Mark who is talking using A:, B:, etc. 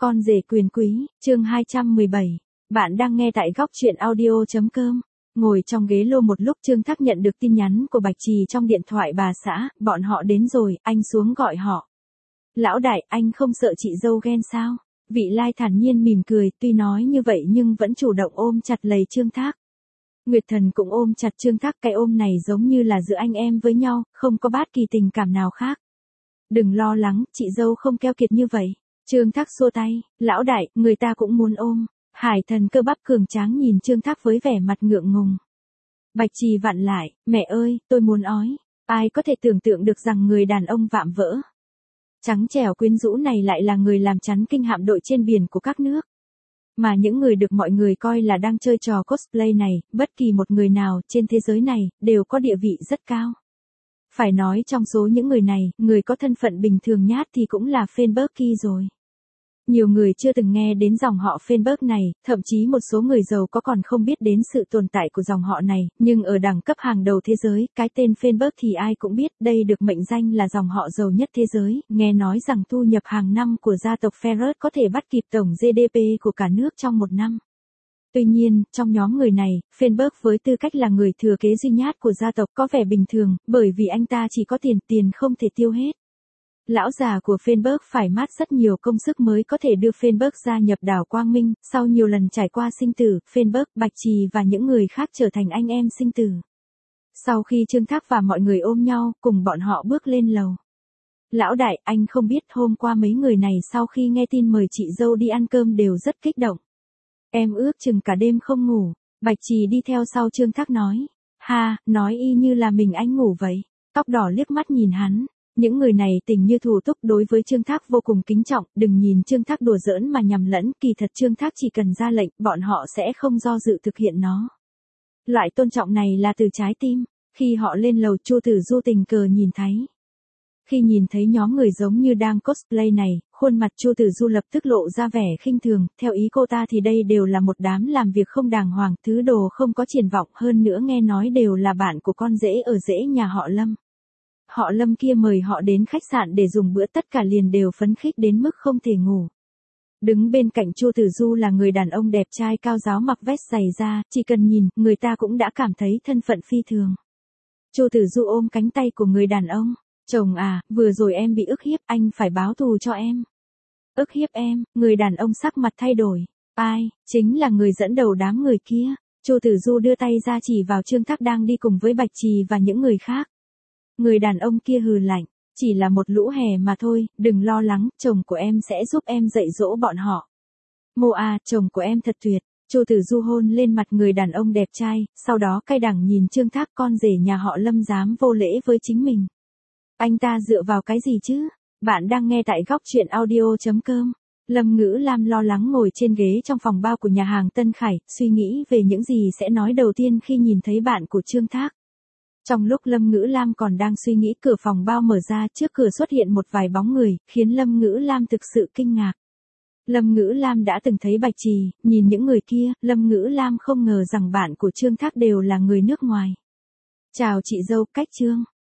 A: Con rể quyền quý, chương 217. Bạn đang nghe tại góc truyện audio.com. Ngồi trong ghế lô một lúc Trương Thác nhận được tin nhắn của Bạch Trì trong điện thoại bà xã, bọn họ đến rồi, anh xuống gọi họ. Lão đại, anh không sợ chị dâu ghen sao? Vị Lai thản nhiên mỉm cười, tuy nói như vậy nhưng vẫn chủ động ôm chặt lấy Trương Thác. Nguyệt Thần cũng ôm chặt Trương Thác, cái ôm này giống như là giữa anh em với nhau, không có bất kỳ tình cảm nào khác. Đừng lo lắng, chị dâu không keo kiệt như vậy. Trương Thác xua tay, lão đại, người ta cũng muốn ôm. Hải Thần cơ bắp cường tráng nhìn Trương Thác với vẻ mặt ngượng ngùng. Bạch Trì vặn lại, mẹ ơi, tôi muốn ói. Ai có thể tưởng tượng được rằng người đàn ông vạm vỡ, trắng trẻo quyến rũ này lại là người làm chắn kinh hạm đội trên biển của các nước. Mà những người được mọi người coi là đang chơi trò cosplay này, bất kỳ một người nào trên thế giới này, đều có địa vị rất cao. Phải nói trong số những người này, người có thân phận bình thường nhát thì cũng là Fenberky rồi. Nhiều người chưa từng nghe đến dòng họ Fenberg này, thậm chí một số người giàu có còn không biết đến sự tồn tại của dòng họ này, nhưng ở đẳng cấp hàng đầu thế giới, cái tên Fenberg thì ai cũng biết, đây được mệnh danh là dòng họ giàu nhất thế giới, nghe nói rằng thu nhập hàng năm của gia tộc Ferret có thể bắt kịp tổng GDP của cả nước trong một năm. Tuy nhiên, trong nhóm người này, Fenberg với tư cách là người thừa kế duy nhất của gia tộc có vẻ bình thường, bởi vì anh ta chỉ có tiền không thể tiêu hết. Lão già của Fenberg phải mất rất nhiều công sức mới có thể đưa Fenberg gia nhập đảo Quang Minh, sau nhiều lần trải qua sinh tử, Fenberg, Bạch Trì và những người khác trở thành anh em sinh tử. Sau khi Trương Thác và mọi người ôm nhau, cùng bọn họ bước lên lầu. Lão đại, anh không biết hôm qua mấy người này sau khi nghe tin mời chị dâu đi ăn cơm đều rất kích động. Em ước chừng cả đêm không ngủ. Bạch Trì đi theo sau Trương Thác nói. Ha, nói y như là mình anh ngủ vậy. Tóc đỏ liếc mắt nhìn hắn. Những người này tình như thủ túc đối với Trương Thác vô cùng kính trọng, đừng nhìn Trương Thác đùa giỡn mà nhầm lẫn, kỳ thật Trương Thác chỉ cần ra lệnh, bọn họ sẽ không do dự thực hiện nó. Loại tôn trọng này là từ trái tim. Khi họ lên lầu, Chu Tử Du tình cờ nhìn thấy. Khi nhìn thấy nhóm người giống như đang cosplay này, khuôn mặt Chu Tử Du lập tức lộ ra vẻ khinh thường, theo ý cô ta thì đây đều là một đám làm việc không đàng hoàng, thứ đồ không có triển vọng, hơn nữa nghe nói đều là bạn của con rể ở rễ nhà họ Lâm. Họ Lâm kia mời họ đến khách sạn để dùng bữa, tất cả liền đều phấn khích đến mức không thể ngủ. Đứng bên cạnh Chu Tử Du là người đàn ông đẹp trai cao ráo mặc vest dày da, chỉ cần nhìn, người ta cũng đã cảm thấy thân phận phi thường. Chu Tử Du ôm cánh tay của người đàn ông. Chồng à, vừa rồi em bị ức hiếp, anh phải báo thù cho em. Ức hiếp em, người đàn ông sắc mặt thay đổi. Ai, chính là người dẫn đầu đám người kia. Chu Tử Du đưa tay ra chỉ vào Trương Thác đang đi cùng với Bạch Trì và những người khác. Người đàn ông kia hừ lạnh, chỉ là một lũ hè mà thôi, đừng lo lắng, chồng của em sẽ giúp em dạy dỗ bọn họ. Mô à, chồng của em thật tuyệt. Chu Tử Du hôn lên mặt người đàn ông đẹp trai, sau đó cay đắng nhìn Trương Thác, con rể nhà họ Lâm dám vô lễ với chính mình. Anh ta dựa vào cái gì chứ? Bạn đang nghe tại góc truyện audio.com. Lâm Ngữ Lam lo lắng ngồi trên ghế trong phòng bao của nhà hàng Tân Khải, suy nghĩ về những gì sẽ nói đầu tiên khi nhìn thấy bạn của Trương Thác. Trong lúc Lâm Ngữ Lam còn đang suy nghĩ, cửa phòng bao mở ra, trước cửa xuất hiện một vài bóng người, khiến Lâm Ngữ Lam thực sự kinh ngạc. Lâm Ngữ Lam đã từng thấy Bạch Trì, nhìn những người kia, Lâm Ngữ Lam không ngờ rằng bạn của Trương Thác đều là người nước ngoài. Chào chị dâu, cách Trương.